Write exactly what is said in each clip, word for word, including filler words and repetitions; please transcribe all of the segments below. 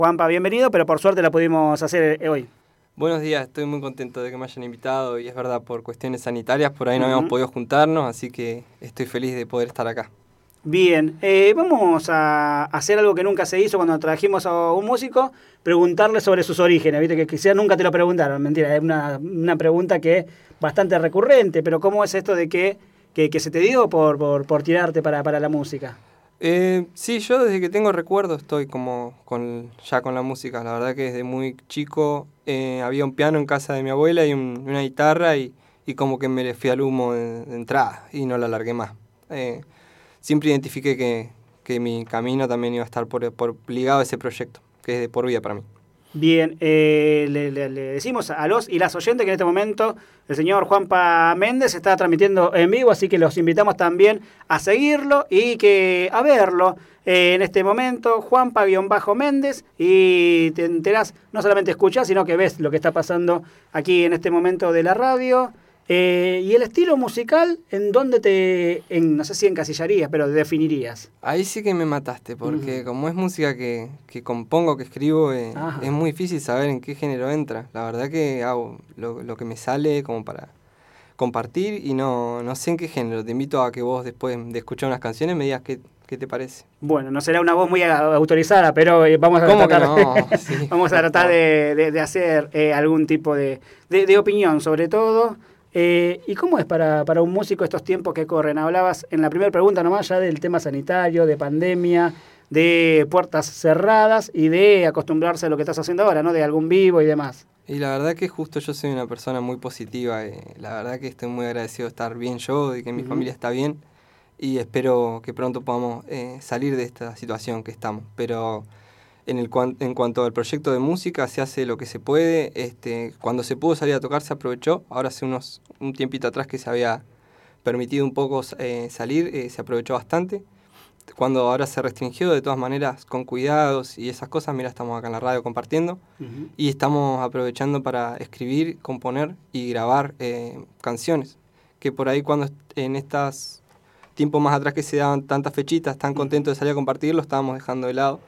Juanpa, bienvenido, pero por suerte la pudimos hacer hoy. Buenos días, estoy muy contento de que me hayan invitado y es verdad, por cuestiones sanitarias por ahí no Uh-huh. habíamos podido juntarnos, así que estoy feliz de poder estar acá. Bien, eh, vamos a hacer algo que nunca se hizo cuando trajimos a un músico, preguntarle sobre sus orígenes, viste que quizás nunca te lo preguntaron, mentira, es una, una pregunta que es bastante recurrente, pero ¿cómo es esto de que, que, que se te dio por, por, por tirarte para, para la música? Eh, sí, yo desde que tengo recuerdo estoy como con, ya con la música, la verdad que desde muy chico eh, había un piano en casa de mi abuela y un, una guitarra y, y como que me le fui al humo de, de entrada y no la largué más. Eh, siempre identifiqué que, que mi camino también iba a estar por, por ligado a ese proyecto, que es de por vida para mí. Bien, eh, le, le, le decimos a los y las oyentes que en este momento el señor Juanpa Méndez está transmitiendo en vivo, así que los invitamos también a seguirlo y que a verlo eh, en este momento, Juanpa-Méndez, y te enterás, no solamente escuchás, sino que ves lo que está pasando aquí en este momento de la radio. Eh, y el estilo musical, ¿en dónde te, en, no sé si encasillarías, pero definirías? Ahí sí que me mataste, porque uh-huh. como es música que, que compongo, que escribo, eh, es muy difícil saber en qué género entra. La verdad que hago lo, lo que me sale como para compartir y no, no sé en qué género. Te invito a que vos después de escuchar unas canciones me digas qué, qué te parece. Bueno, no será una voz muy autorizada, pero eh, vamos a ¿Cómo tratar, que no? Sí, vamos a tratar de, de, de hacer eh, algún tipo de, de, de opinión sobre todo. Eh, ¿Y cómo es para, para un músico estos tiempos que corren? Hablabas en la primera pregunta nomás ya del tema sanitario, de pandemia, de puertas cerradas y de acostumbrarse a lo que estás haciendo ahora, ¿no? De algún vivo y demás. Y la verdad que justo yo soy una persona muy positiva. Eh, la verdad que estoy muy agradecido de estar bien yo, de que mi uh-huh. familia está bien y espero que pronto podamos eh, salir de esta situación que estamos. Pero en, el, en cuanto al proyecto de música, se hace lo que se puede. Este, cuando se pudo salir a tocar, se aprovechó. Ahora hace unos un tiempito atrás que se había permitido un poco eh, salir, eh, se aprovechó bastante. Cuando ahora se restringió, de todas maneras, con cuidados y esas cosas, mira, estamos acá en la radio compartiendo. Uh-huh. Y estamos aprovechando para escribir, componer y grabar eh, canciones. Que por ahí cuando en estos tiempos más atrás que se daban tantas fechitas, tan contentos de salir a compartir, lo estábamos dejando de lado.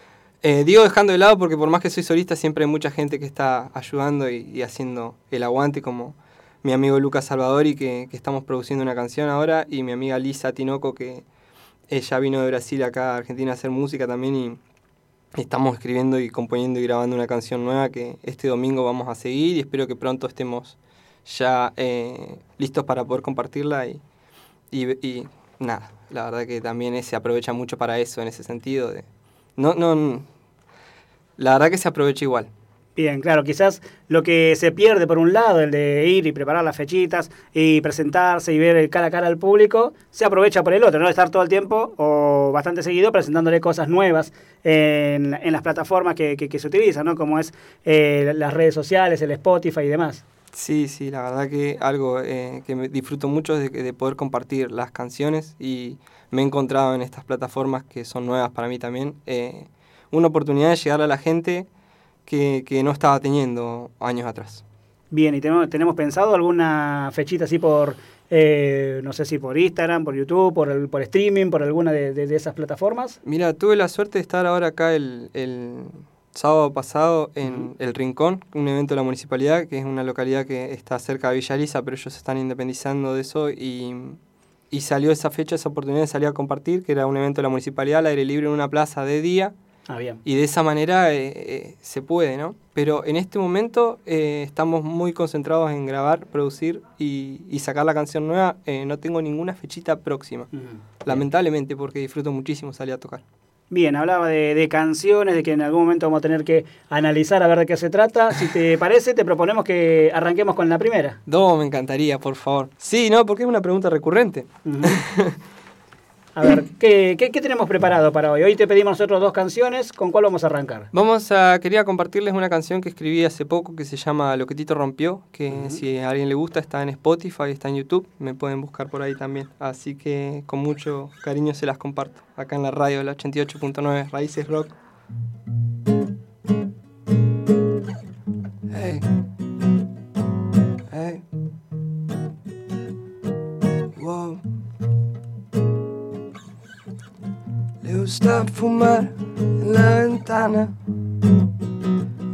Eh, digo dejando de lado porque por más que soy solista siempre hay mucha gente que está ayudando y, y haciendo el aguante, como mi amigo Lucas Salvadori que, que estamos produciendo una canción ahora, y mi amiga Lisa Tinoco, que ella vino de Brasil acá a Argentina a hacer música también, y estamos escribiendo y componiendo y grabando una canción nueva que este domingo vamos a seguir y espero que pronto estemos ya eh, listos para poder compartirla y, y, y nada, la verdad que también se aprovecha mucho para eso en ese sentido de no, no la verdad que se aprovecha igual. Bien, claro, quizás lo que se pierde por un lado, el de ir y preparar las fechitas y presentarse y ver cara a cara al público, se aprovecha por el otro, ¿no? Estar todo el tiempo o bastante seguido presentándole cosas nuevas en, en las plataformas que, que, que se utilizan, ¿no? Como es eh, las redes sociales, el Spotify y demás. Sí, sí, la verdad que algo eh, que me disfruto mucho es de, de poder compartir las canciones y me he encontrado en estas plataformas que son nuevas para mí también, eh, una oportunidad de llegar a la gente que, que no estaba teniendo años atrás. Bien, ¿y tenemos, tenemos pensado alguna fechita así por, eh, no sé si por Instagram, por YouTube, por, el, por streaming, por alguna de, de, de esas plataformas? Mira, tuve la suerte de estar ahora acá el, el sábado pasado en uh-huh. El Rincón, un evento de la municipalidad, que es una localidad que está cerca de Villa Elisa, pero ellos se están independizando de eso y, y salió esa fecha, esa oportunidad de salir a compartir, que era un evento de la municipalidad al aire libre en una plaza de día. Ah, bien. Y de esa manera eh, eh, se puede, ¿no? Pero en este momento eh, estamos muy concentrados en grabar, producir y, y sacar la canción nueva. Eh, no tengo ninguna fechita próxima, uh-huh. lamentablemente, porque disfruto muchísimo salir a tocar. Bien, hablaba de, de canciones, de que en algún momento vamos a tener que analizar a ver de qué se trata. Si te parece, te proponemos que arranquemos con la primera. No, me encantaría, por favor. Sí, no, porque es una pregunta recurrente. Uh-huh. A ver, ¿qué, qué, ¿qué tenemos preparado para hoy? Hoy te pedimos nosotros dos canciones, ¿con cuál vamos a arrancar? Vamos a, quería compartirles una canción que escribí hace poco que se llama Lo que Tito rompió, que uh-huh. si a alguien le gusta está en Spotify, está en YouTube, me pueden buscar por ahí también. Así que con mucho cariño se las comparto, acá en la radio de la ochenta y ocho punto nueve, Raíces Rock. Hey. Hey. Wow. Le gusta fumar en la ventana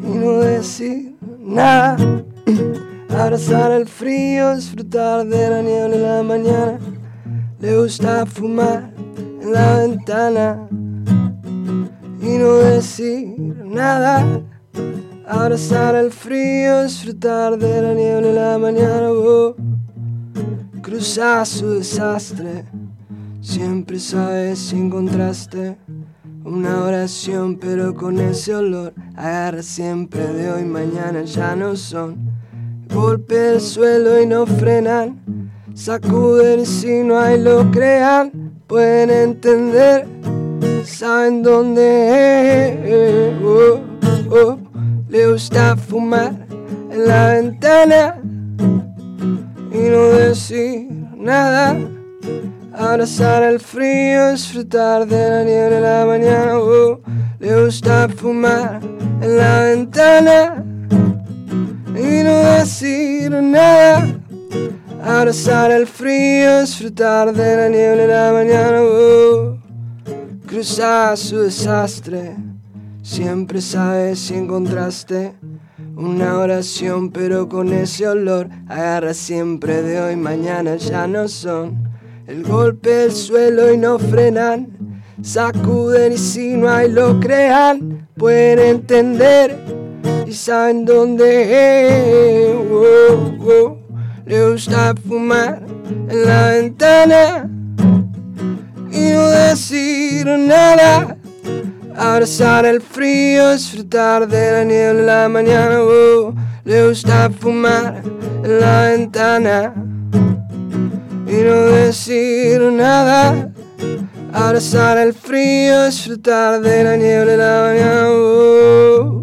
y no decir nada. Abrazar el frío, disfrutar de la niebla en la mañana. Le gusta fumar en la ventana y no decir nada. Abrazar el frío, disfrutar de la niebla en la mañana. Oh. Cruzar su desastre, siempre sabes si encontraste una oración, pero con ese olor. Agarra siempre de hoy, mañana ya no son. Golpe el suelo y no frenan. Sacuden y si no hay lo crean. Pueden entender, saben dónde es. Oh, oh. Le gusta fumar en la ventana y no decir nada. Abrazar el frío, disfrutar de la niebla en la mañana. Oh, le gusta fumar en la ventana y no decir nada. Abrazar el frío, disfrutar de la niebla en la mañana. Oh, cruzar su desastre, siempre sabes si encontraste una oración, pero con ese olor. Agarra siempre de hoy, mañana ya no son. El golpe del suelo y no frenan. Sacuden y si no hay lo crean. Pueden entender y saben dónde es. Oh, oh. Le gusta fumar en la ventana y no decir nada. Abrazar el frío, disfrutar de la niebla en la mañana. Oh, le gusta fumar en la ventana y no decir nada. Abrazar el frío, disfrutar de la niebla en la mañana. Oh.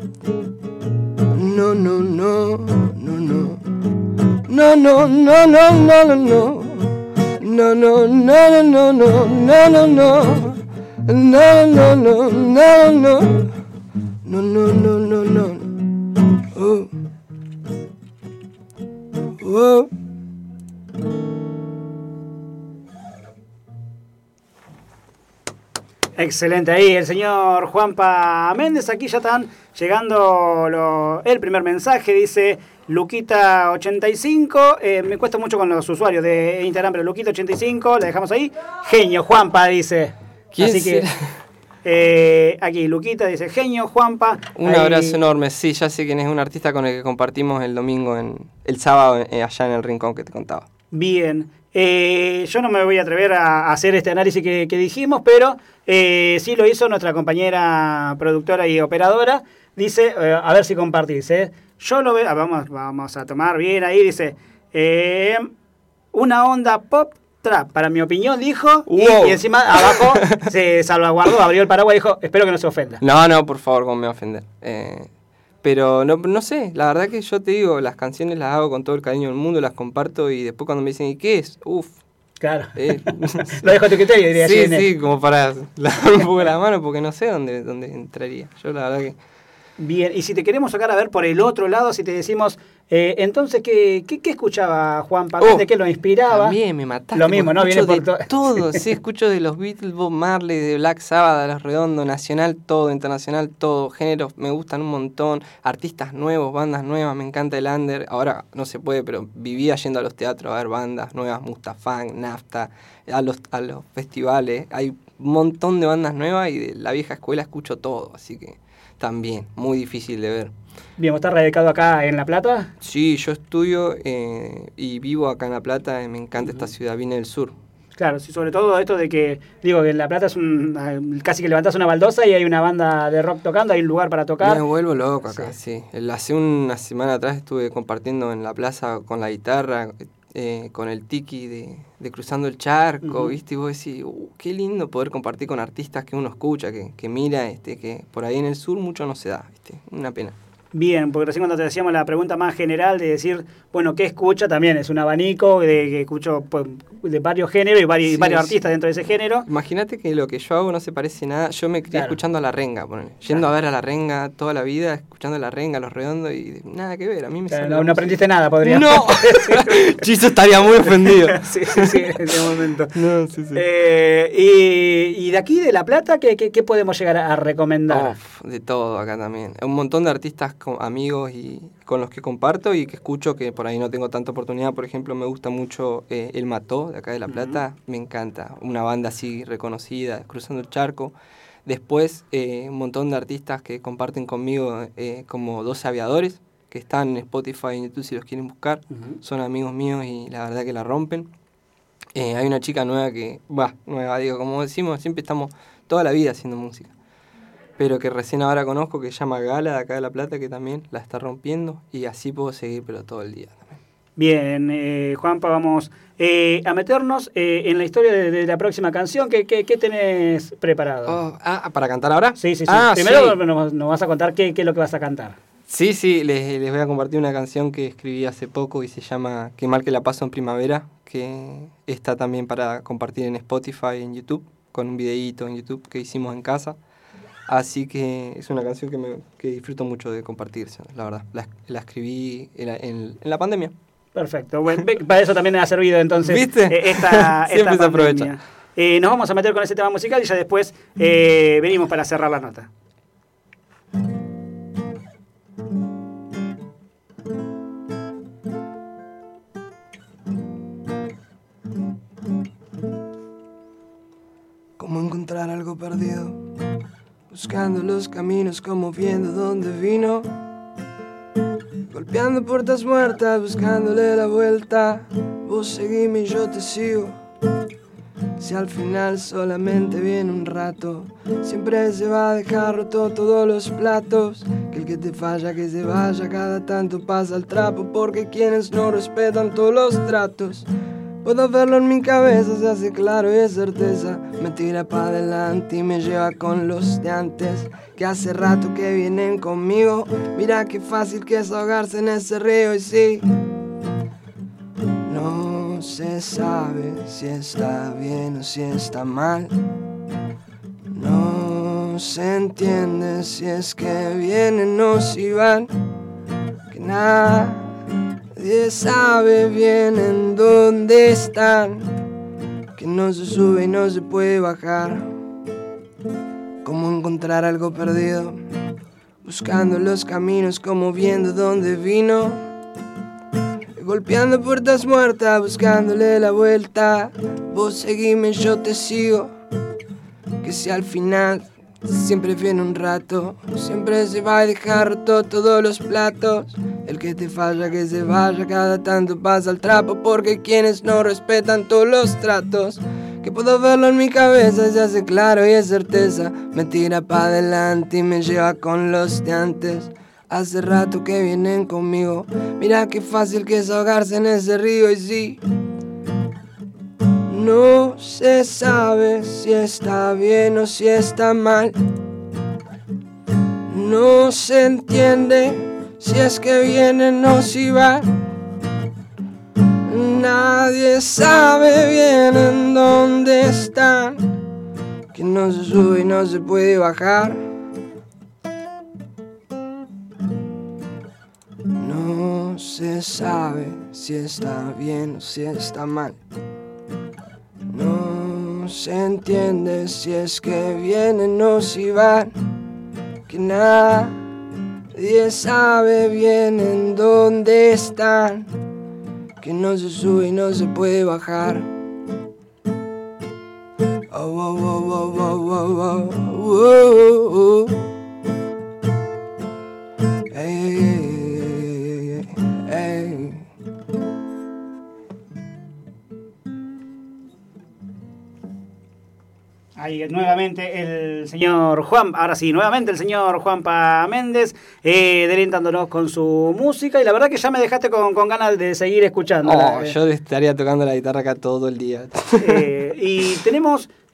No, no, no, no, no. No, no, no, no, no, no, no. No, no, no, no, no, no, no, no. No, no, no, no, no. No, no, no, no, no. Oh. Oh. Excelente ahí, el señor Juanpa Méndez. Aquí ya están llegando lo, el primer mensaje. Dice Luquita ochenta y cinco. Eh, me cuesta mucho con los usuarios de Instagram, pero Luquita ochenta y cinco, la dejamos ahí. Genio, Juanpa, dice. Así que eh, aquí Luquita dice genio, Juanpa. Un ahí. Abrazo enorme. Sí, ya sé quién es, un artista con el que compartimos el domingo, en el sábado, eh, allá en el rincón que te contaba. Bien. Eh, yo no me voy a atrever a hacer este análisis que, que dijimos, pero eh, sí lo hizo nuestra compañera productora y operadora. Dice, eh, a ver si compartís, ¿eh? Yo lo veo, ah, vamos, vamos a tomar bien ahí, dice, eh, una onda pop trap, para mi opinión, dijo, wow. y, y encima abajo se salvaguardó, abrió el paraguas y dijo, espero que no se ofenda. No, no, por favor, cómo me va a ofender. Eh, pero no, no sé, la verdad que yo te digo, las canciones las hago con todo el cariño del mundo, las comparto y después cuando me dicen, ¿y qué es? Uf. Claro. Eh. Lo dejo a tu criterio, diría. Sí, sí, como para lavar un poco la mano, porque no sé dónde, dónde entraría. Yo la verdad que... Bien, y si te queremos sacar a ver por el otro lado, si te decimos, eh, entonces, ¿qué, qué, qué escuchaba Juanpa? Oh, ¿De qué lo inspiraba? También me mataste. Lo mismo, ¿no? Viene por to- todo, sí, escucho de los Beatles, Bob Marley, de Black Sabbath, de Los Redondos, nacional todo, internacional todo, géneros me gustan un montón, artistas nuevos, bandas nuevas, me encanta el under, ahora no se puede, pero vivía yendo a los teatros a ver bandas nuevas, Mustafán, Nafta, a los, a los festivales, hay un montón de bandas nuevas y de la vieja escuela escucho todo, así que... También, muy difícil de ver. Bien, ¿vos estás radicado acá en La Plata? Sí, yo estudio eh, y vivo acá en La Plata, me encanta uh-huh. esta ciudad, vine del sur. Claro, sí, sobre todo esto de que, digo, que en La Plata es un, casi que levantás una baldosa y hay una banda de rock tocando, hay un lugar para tocar. Me vuelvo loco acá, sí. sí. Hace una semana atrás estuve compartiendo en la plaza con la guitarra, eh, con el tiki de, de Cruzando el Charco, uh-huh. ¿viste? Y vos decís, uh, qué lindo poder compartir con artistas que uno escucha, que, que mira, este, que por ahí en el sur mucho no se da, ¿viste? Una pena. Bien, porque recién cuando te hacíamos la pregunta más general de decir, bueno, ¿qué escucha? También es un abanico de que escucho pues, de varios géneros y varios, Sí, varios sí. artistas dentro de ese género. Imagínate que lo que yo hago no se parece nada. Yo me crié Claro. escuchando a La Renga, ponele. Yendo Claro. a ver a La Renga toda la vida, escuchando a La Renga, Los Redondos y nada que ver. A mí me Claro, sale no, la no música. aprendiste nada, podría. ¡No! Chizo estaría muy ofendido. sí, sí, sí, en ese momento. No, sí, sí. Eh, y, y de aquí, de La Plata, ¿qué, qué, qué podemos llegar a, a recomendar? Uf, de todo acá también. Un montón de artistas con amigos y con los que comparto y que escucho, que por ahí no tengo tanta oportunidad. Por ejemplo, me gusta mucho eh, El Mató, de acá de La Plata. Uh-huh. Me encanta. Una banda así reconocida, Cruzando el Charco. Después, eh, un montón de artistas que comparten conmigo, eh, como doce Aviadores, que están en Spotify y en YouTube si los quieren buscar. Uh-huh. Son amigos míos y la verdad que la rompen. Eh, hay una chica nueva que, va, nueva, digo, como decimos, siempre estamos toda la vida haciendo música. Pero que recién ahora conozco, que se llama Gala, de acá de La Plata, que también la está rompiendo. Y así puedo seguir, pero todo el día también. Bien, eh, Juanpa, vamos eh, a meternos eh, en la historia de, de la próxima canción. ¿Qué, qué, qué tenés preparado? Oh, ah, ¿para cantar ahora? Sí, sí, sí. Ah, Primero sí. Nos, nos vas a contar qué, qué es lo que vas a cantar. Sí, sí, les, les voy a compartir una canción que escribí hace poco y se llama Qué mal que la paso en primavera, que está también para compartir en Spotify y en YouTube, con un videíto en YouTube que hicimos en casa. Así que es una canción que, me, que disfruto mucho de compartirse, la verdad. La, la escribí en la, en, en la pandemia. Perfecto. Bueno, para eso también ha servido entonces. ¿Viste? Eh, esta, Siempre esta se aprovecha. Eh, nos vamos a meter con ese tema musical y ya después eh, venimos para cerrar la nota. ¿Cómo encontrar algo perdido? Buscando los caminos, como viendo dónde vino. Golpeando puertas muertas, buscándole la vuelta. Vos seguime y yo te sigo. Si al final solamente viene un rato, siempre se va a dejar roto todos los platos. Que el que te falla que se vaya, cada tanto pasa el trapo. Porque quienes no respetan todos los tratos. Puedo verlo en mi cabeza, se hace claro y es certeza. Me tira pa' adelante y me lleva con los de antes, que hace rato que vienen conmigo. Mira qué fácil que es ahogarse en ese río. Y sí, no se sabe si está bien o si está mal. No se entiende si es que vienen o si van. Que nada, nadie sabe bien en dónde están, que no se sube y no se puede bajar. Cómo encontrar algo perdido, buscando los caminos, como viendo dónde vino. Golpeando puertas muertas, buscándole la vuelta. Vos seguime, yo te sigo. Que si al final siempre viene un rato, siempre se va a dejar roto todos los platos. El que te falla que se vaya, cada tanto pasa el trapo. Porque quienes no respetan todos los tratos. Que puedo verlo en mi cabeza, se hace claro y es certeza. Me tira pa' adelante y me lleva con los de antes. Hace rato que vienen conmigo. Mira qué fácil que es ahogarse en ese río. Y sí, no se sabe si está bien o si está mal. No se entiende si es que vienen o si van. Nadie sabe bien en dónde están, que no se sube y no se puede bajar. No se sabe si está bien o si está mal. No se entiende si es que vienen o si van. Que nadie sabe bien en dónde están, que no se sube y no se puede bajar. Oh, oh, oh, oh, oh, oh, oh, oh, oh. Hey, hey, hey, hey. Ahí nuevamente el señor Juan, ahora sí, nuevamente el señor Juanpa Méndez, eh, deleitándonos con su música, y la verdad que ya me dejaste con, con ganas de seguir escuchando. Oh, yo estaría tocando la guitarra acá todo el día. Eh, y tenemos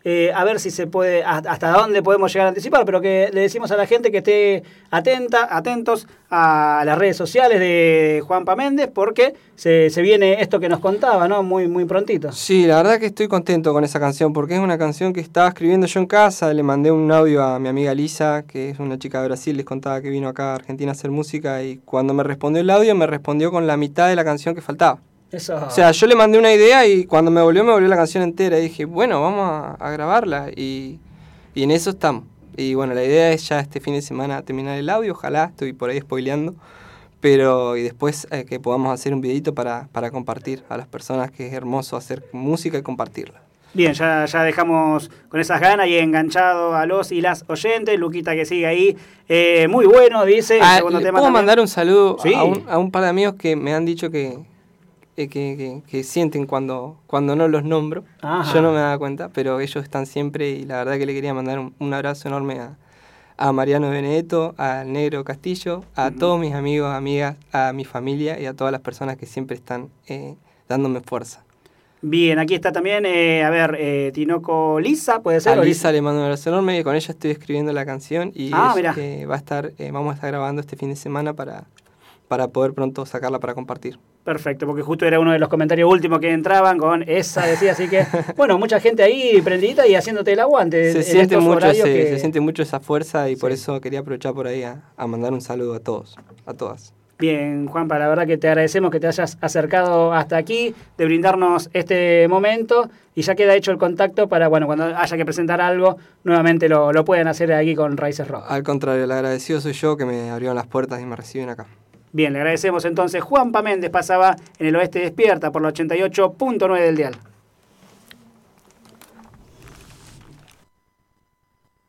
eh, a ver si se puede, hasta dónde podemos llegar a anticipar, pero que le decimos a la gente que esté atenta, atentos a las redes sociales de Juanpa Méndez, porque se, se viene esto que nos contaba, ¿no? Muy, muy prontito. Sí, la verdad que estoy contento con esa canción, porque es una canción que estaba escribiendo yo en casa. Le mandé un audio a mi amiga Lisa, que es una chica de Brasil, les contaba que vino acá a Argentina a hacer música, y cuando me respondió el audio, me respondió con la mitad de la canción que faltaba. Eso. O sea, yo le mandé una idea y cuando me volvió, me volvió la canción entera. Y dije, bueno, vamos a, a grabarla. Y, y en eso estamos. Y bueno, la idea es ya este fin de semana terminar el audio. Ojalá, estoy por ahí spoileando. Pero y después eh, que podamos hacer un videito para, para compartir a las personas, que es hermoso hacer música y compartirla. Bien, ya, ya dejamos con esas ganas y enganchado a los y las oyentes. Luquita que sigue ahí. Eh, muy bueno, dice. Ah, segundo ¿le tema puedo también. mandar un saludo Sí. a, un, a un par de amigos que me han dicho que... Que, que, que sienten cuando, cuando no los nombro. Ajá. Yo no me daba cuenta, pero ellos están siempre, y la verdad que le quería mandar un, un abrazo enorme a, a Mariano Benedetto, al Negro Castillo, a uh-huh. todos mis amigos, amigas, a mi familia y a todas las personas que siempre están eh, dándome fuerza. Bien, aquí está también, eh, a ver, eh, Tinoco Lisa, ¿puede ser? A Lisa le mando un abrazo enorme, y con ella estoy escribiendo la canción y ah, es, eh, va a estar, eh, vamos a estar grabando este fin de semana para, para poder pronto sacarla para compartir. Perfecto, porque justo era uno de los comentarios últimos que entraban con esa, decía, así que, bueno, mucha gente ahí prendidita y haciéndote el aguante. Se, en siente, mucho ese, que... se siente mucho esa fuerza, y sí. por eso quería aprovechar por ahí a, a mandar un saludo a todos, a todas. Bien, Juanpa, la verdad que te agradecemos que te hayas acercado hasta aquí, de brindarnos este momento, y ya queda hecho el contacto para, bueno, cuando haya que presentar algo, nuevamente lo, lo pueden hacer aquí con Raíces Rock. Al contrario, el agradecido soy yo, que me abrieron las puertas y me reciben acá. Bien, le agradecemos entonces. Juanpa Méndez pasaba en el Oeste Despierta por la ochenta y ocho punto nueve del dial.